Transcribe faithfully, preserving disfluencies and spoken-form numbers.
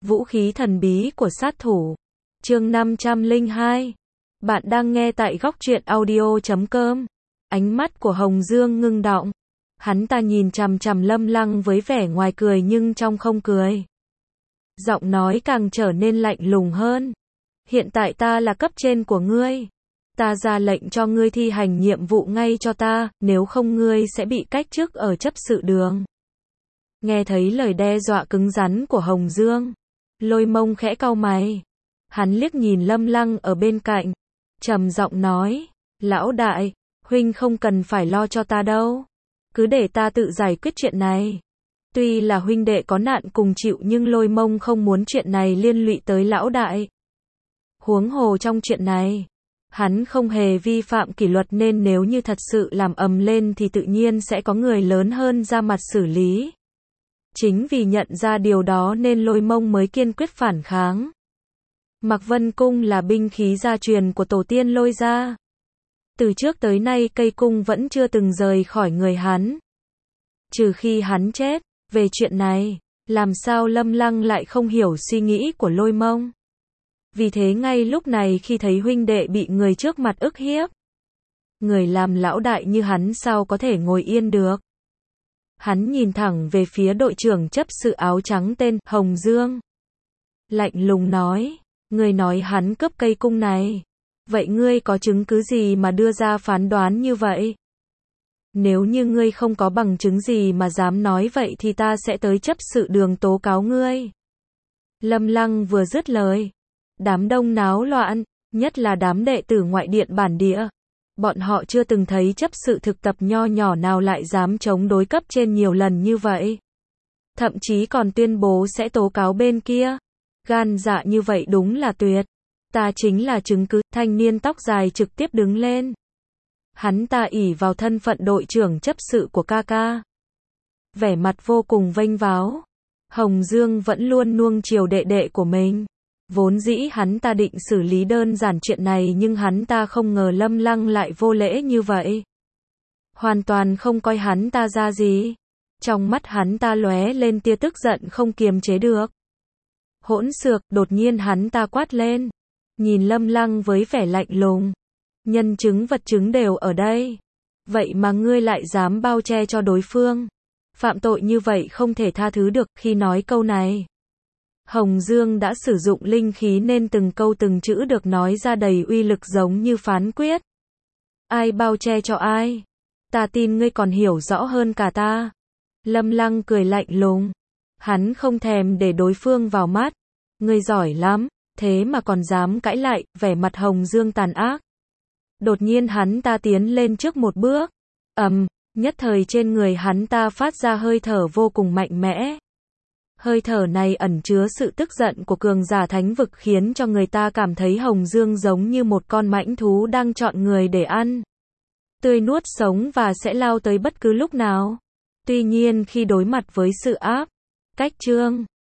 Vũ khí thần bí của sát thủ. Chương năm trăm lẻ hai. Bạn đang nghe tại góc truyện audio chấm com. Ánh mắt của Hồng Dương ngưng đọng. Hắn ta nhìn chằm chằm Lâm Lăng với vẻ ngoài cười nhưng trong không cười. Giọng nói càng trở nên lạnh lùng hơn. Hiện tại ta là cấp trên của ngươi. Ta ra lệnh cho ngươi thi hành nhiệm vụ ngay cho ta, nếu không ngươi sẽ bị cách chức ở chấp sự đường. Nghe thấy lời đe dọa cứng rắn của Hồng Dương, Lôi Mông khẽ cau mày. Hắn liếc nhìn Lâm Lăng ở bên cạnh, trầm giọng nói, lão đại, huynh không cần phải lo cho ta đâu. Cứ để ta tự giải quyết chuyện này. Tuy là huynh đệ có nạn cùng chịu nhưng Lôi Mông không muốn chuyện này liên lụy tới lão đại. Huống hồ trong chuyện này, hắn không hề vi phạm kỷ luật nên nếu như thật sự làm ầm lên thì tự nhiên sẽ có người lớn hơn ra mặt xử lý. Chính vì nhận ra điều đó nên Lôi Mông mới kiên quyết phản kháng. Mạc Vân Cung là binh khí gia truyền của tổ tiên Lôi gia. Từ trước tới nay cây cung vẫn chưa từng rời khỏi người hắn. Trừ khi hắn chết, về chuyện này, làm sao Lâm Lăng lại không hiểu suy nghĩ của Lôi Mông. Vì thế ngay lúc này khi thấy huynh đệ bị người trước mặt ức hiếp, người làm lão đại như hắn sao có thể ngồi yên được. Hắn nhìn thẳng về phía đội trưởng chấp sự áo trắng tên Hồng Dương. Lạnh lùng nói, ngươi nói hắn cướp cây cung này. Vậy ngươi có chứng cứ gì mà đưa ra phán đoán như vậy? Nếu như ngươi không có bằng chứng gì mà dám nói vậy thì ta sẽ tới chấp sự đường tố cáo ngươi. Lâm Lăng vừa dứt lời, đám đông náo loạn, nhất là đám đệ tử ngoại điện bản địa. Bọn họ chưa từng thấy chấp sự thực tập nho nhỏ nào lại dám chống đối cấp trên nhiều lần như vậy. Thậm chí còn tuyên bố sẽ tố cáo bên kia. Gan dạ như vậy đúng là tuyệt. Ta chính là chứng cứ. Thanh niên tóc dài trực tiếp đứng lên. Hắn ta ỷ vào thân phận đội trưởng chấp sự của ca ca. Vẻ mặt vô cùng vênh váo. Hồng Dương vẫn luôn nuông chiều đệ đệ của mình. Vốn dĩ hắn ta định xử lý đơn giản chuyện này nhưng hắn ta không ngờ Lâm Lăng lại vô lễ như vậy. Hoàn toàn không coi hắn ta ra gì. Trong mắt hắn ta lóe lên tia tức giận không kiềm chế được. Hỗn xược, đột nhiên hắn ta quát lên. Nhìn Lâm Lăng với vẻ lạnh lùng. Nhân chứng vật chứng đều ở đây. Vậy mà ngươi lại dám bao che cho đối phương. Phạm tội như vậy không thể tha thứ được. Khi nói câu này, Hồng Dương đã sử dụng linh khí nên từng câu từng chữ được nói ra đầy uy lực giống như phán quyết. Ai bao che cho ai? Ta tin ngươi còn hiểu rõ hơn cả ta. Lâm Lăng cười lạnh lùng. Hắn không thèm để đối phương vào mắt. Ngươi giỏi lắm, thế mà còn dám cãi lại, vẻ mặt Hồng Dương tàn ác. Đột nhiên hắn ta tiến lên trước một bước. Ầm, nhất thời trên người hắn ta phát ra hơi thở vô cùng mạnh mẽ. Hơi thở này ẩn chứa sự tức giận của cường giả thánh vực khiến cho người ta cảm thấy Hồng Dương giống như một con mãnh thú đang chọn người để ăn. Tươi nuốt sống và sẽ lao tới bất cứ lúc nào. Tuy nhiên khi đối mặt với sự áp, cách trương